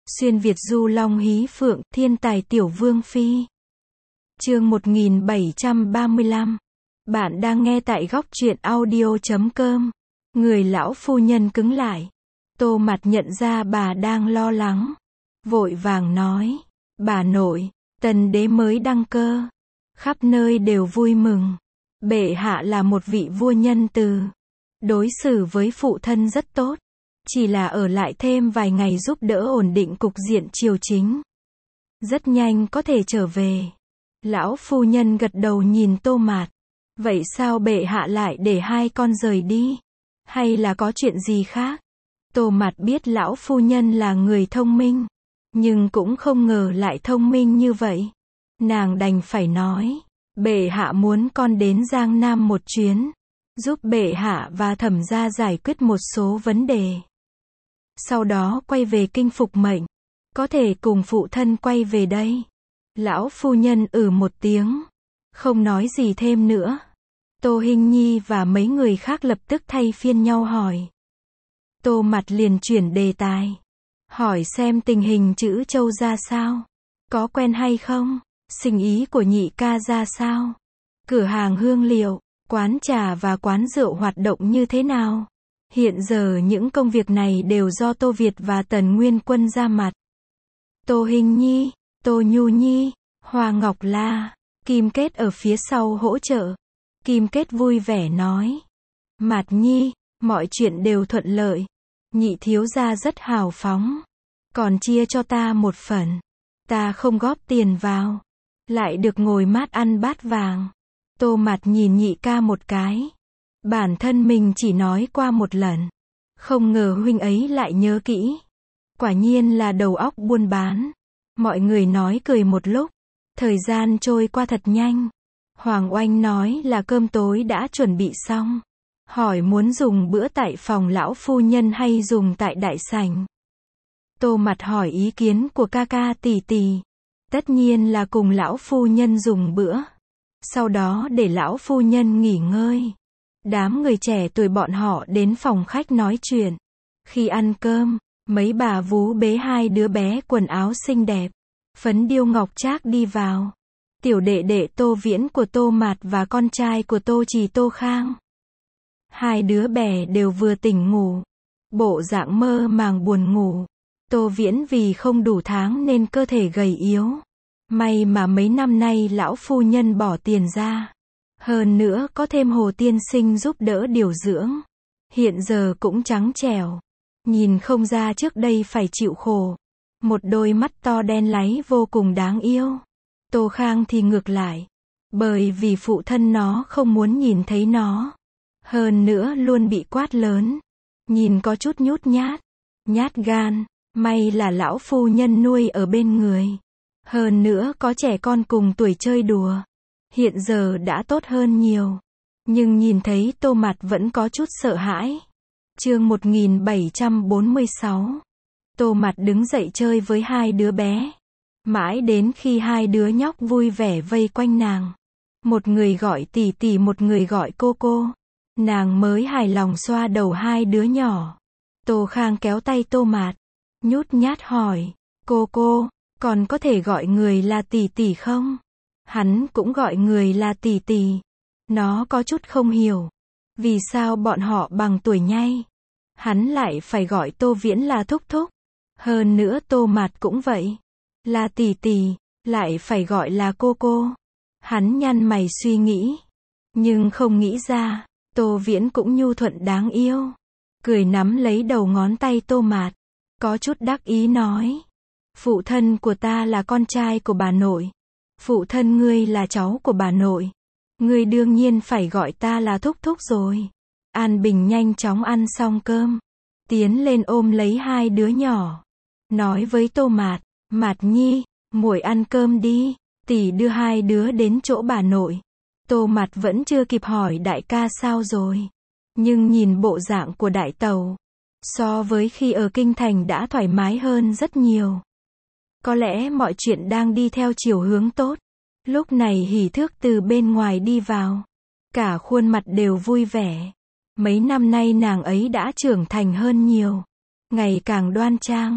Xuyên Việt du long hí phượng, thiên tài tiểu vương phi. Chương 1735. Bạn đang nghe tại góc truyện audio.com. Người lão phu nhân cứng lại. Tô Mặt nhận ra bà đang lo lắng. Vội vàng nói, bà nội, tần đế mới đăng cơ. Khắp nơi đều vui mừng. Bệ hạ là một vị vua nhân từ. Đối xử với phụ thân rất tốt. Chỉ là ở lại thêm vài ngày giúp đỡ ổn định cục diện triều chính. Rất nhanh có thể trở về. Lão phu nhân gật đầu nhìn Tô Mạt. Vậy sao bệ hạ lại để hai con rời đi? Hay là có chuyện gì khác? Tô Mạt biết lão phu nhân là người thông minh. Nhưng cũng không ngờ lại thông minh như vậy. Nàng đành phải nói. Bệ hạ muốn con đến Giang Nam một chuyến. Giúp bệ hạ và thẩm gia giải quyết một số vấn đề. Sau đó quay về kinh phục mệnh. Có thể cùng phụ thân quay về đây. Lão phu nhân một tiếng. Không nói gì thêm nữa. Tô Hinh Nhi và mấy người khác lập tức thay phiên nhau hỏi. Tô Mặt liền chuyển đề tài. Hỏi xem tình hình chữ Châu ra sao. Có quen hay không? Sinh ý của nhị ca ra sao? Cửa hàng hương liệu, quán trà và quán rượu hoạt động như thế nào? Hiện giờ những công việc này đều do Tô Việt và Tần Nguyên Quân ra mặt. Tô Hinh Nhi, Tô Nhu Nhi, Hoa Ngọc La, Kim Kết ở phía sau hỗ trợ. Kim Kết vui vẻ nói. Mạt Nhi, mọi chuyện đều thuận lợi. Nhị thiếu gia rất hào phóng. Còn chia cho ta một phần. Ta không góp tiền vào. Lại được ngồi mát ăn bát vàng. Tô Mạt nhìn nhị ca một cái. Bản thân mình chỉ nói qua một lần. Không ngờ huynh ấy lại nhớ kỹ. Quả nhiên là đầu óc buôn bán. Mọi người nói cười một lúc. Thời gian trôi qua thật nhanh. Hoàng Oanh nói là cơm tối đã chuẩn bị xong. Hỏi muốn dùng bữa tại phòng lão phu nhân hay dùng tại đại sảnh. Tô Mặt hỏi ý kiến của ca ca tỷ tỷ. Tất nhiên là cùng lão phu nhân dùng bữa. Sau đó để lão phu nhân nghỉ ngơi. Đám người trẻ tuổi bọn họ đến phòng khách nói chuyện. Khi ăn cơm, mấy bà vú bế hai đứa bé quần áo xinh đẹp. Phấn điêu ngọc trác đi vào. Tiểu đệ đệ Tô Viễn của Tô Mạt và con trai của Tô Trì Tô Khang. Hai đứa bé đều vừa tỉnh ngủ. Bộ dạng mơ màng buồn ngủ. Tô Viễn vì không đủ tháng nên cơ thể gầy yếu. May mà mấy năm nay lão phu nhân bỏ tiền ra. Hơn nữa có thêm Hồ tiên sinh giúp đỡ điều dưỡng. Hiện giờ cũng trắng trẻo. Nhìn không ra trước đây phải chịu khổ. Một đôi mắt to đen láy vô cùng đáng yêu. Tô Khang thì ngược lại. Bởi vì phụ thân nó không muốn nhìn thấy nó. Hơn nữa luôn bị quát lớn. Nhìn có chút nhút nhát. Nhát gan. May là lão phu nhân nuôi ở bên người. Hơn nữa có trẻ con cùng tuổi chơi đùa. Hiện giờ đã tốt hơn nhiều. Nhưng nhìn thấy Tô Mặt vẫn có chút sợ hãi. Chương 1746. Tô Mặt đứng dậy chơi với hai đứa bé. Mãi đến khi hai đứa nhóc vui vẻ vây quanh nàng. Một người gọi tỷ tỷ, một người gọi cô cô. Nàng mới hài lòng xoa đầu hai đứa nhỏ. Tô Khang kéo tay Tô Mặt. Nhút nhát hỏi. Cô, còn có thể gọi người là tỷ tỷ không? Hắn cũng gọi người là tỷ tỷ. Nó có chút không hiểu. Vì sao bọn họ bằng tuổi nhây? Hắn lại phải gọi Tô Viễn là thúc thúc. Hơn nữa Tô Mạt cũng vậy. Là tỷ tỷ, lại phải gọi là cô. Hắn nhăn mày suy nghĩ. Nhưng không nghĩ ra, Tô Viễn cũng nhu thuận đáng yêu. Cười nắm lấy đầu ngón tay Tô Mạt. Có chút đắc ý nói. Phụ thân của ta là con trai của bà nội. Phụ thân ngươi là cháu của bà nội. Ngươi đương nhiên phải gọi ta là thúc thúc rồi. An Bình nhanh chóng ăn xong cơm. Tiến lên ôm lấy hai đứa nhỏ. Nói với Tô Mạt. Mạt Nhi, muội ăn cơm đi. Tỷ đưa hai đứa đến chỗ bà nội. Tô Mạt vẫn chưa kịp hỏi đại ca sao rồi. Nhưng nhìn bộ dạng của đại tàu. So với khi ở kinh thành đã thoải mái hơn rất nhiều. Có lẽ mọi chuyện đang đi theo chiều hướng tốt. Lúc này Hỷ Thước từ bên ngoài đi vào. Cả khuôn mặt đều vui vẻ. Mấy năm nay nàng ấy đã trưởng thành hơn nhiều. Ngày càng đoan trang.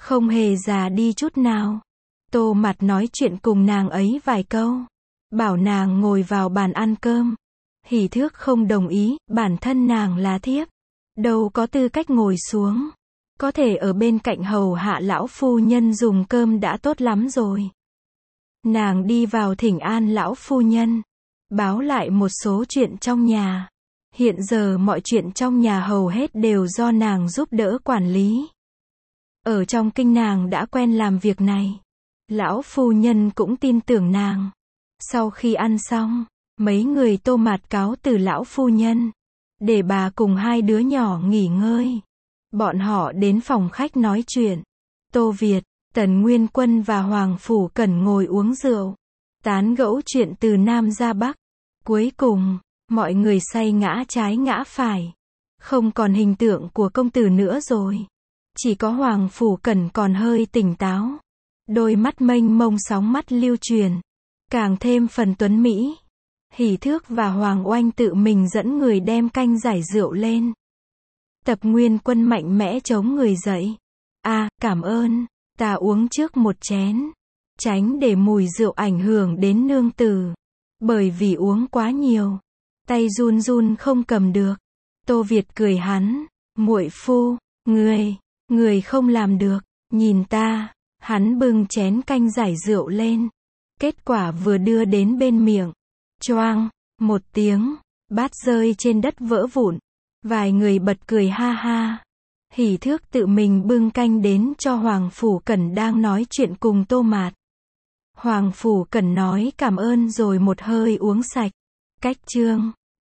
không hề già đi chút nào. Tô Mạt nói chuyện cùng nàng ấy vài câu, bảo nàng ngồi vào bàn ăn cơm. Hỷ Thước không đồng ý, bản thân nàng là thiếp, đâu có tư cách ngồi xuống. Có thể ở bên cạnh hầu hạ lão phu nhân dùng cơm đã tốt lắm rồi. Nàng đi vào thỉnh an lão phu nhân, báo lại một số chuyện trong nhà. Hiện giờ mọi chuyện trong nhà hầu hết đều do nàng giúp đỡ quản lý. Ở trong kinh nàng đã quen làm việc này. Lão phu nhân cũng tin tưởng nàng. Sau khi ăn xong, mấy người Tô Mạt cáo từ lão phu nhân, để bà cùng hai đứa nhỏ nghỉ ngơi. Bọn họ đến phòng khách nói chuyện. Tô Việt, Tần Nguyên Quân và Hoàng Phủ Cẩn ngồi uống rượu, tán gẫu chuyện từ Nam ra Bắc. Cuối cùng, mọi người say ngã trái ngã phải. Không còn hình tượng của công tử nữa rồi. Chỉ có Hoàng Phủ Cẩn còn hơi tỉnh táo. Đôi mắt mênh mông sóng mắt lưu truyền, càng thêm phần tuấn mỹ. Hỷ Thước và Hoàng Oanh tự mình dẫn người đem canh giải rượu lên. Tập Nguyên Quân mạnh mẽ chống người dậy. Cảm ơn, ta uống trước một chén. Tránh để mùi rượu ảnh hưởng đến nương tử. Bởi vì uống quá nhiều, tay run run không cầm được. Tô Việt cười hắn, muội phu, người không làm được, nhìn ta. Hắn bưng chén canh giải rượu lên. Kết quả vừa đưa đến bên miệng, choang, một tiếng, bát rơi trên đất vỡ vụn. Vài người bật cười ha ha. Hỷ Thước tự mình bưng canh đến cho Hoàng Phủ Cẩn đang nói chuyện cùng Tô Mạt. Hoàng Phủ Cẩn nói cảm ơn rồi một hơi uống sạch. Cách chương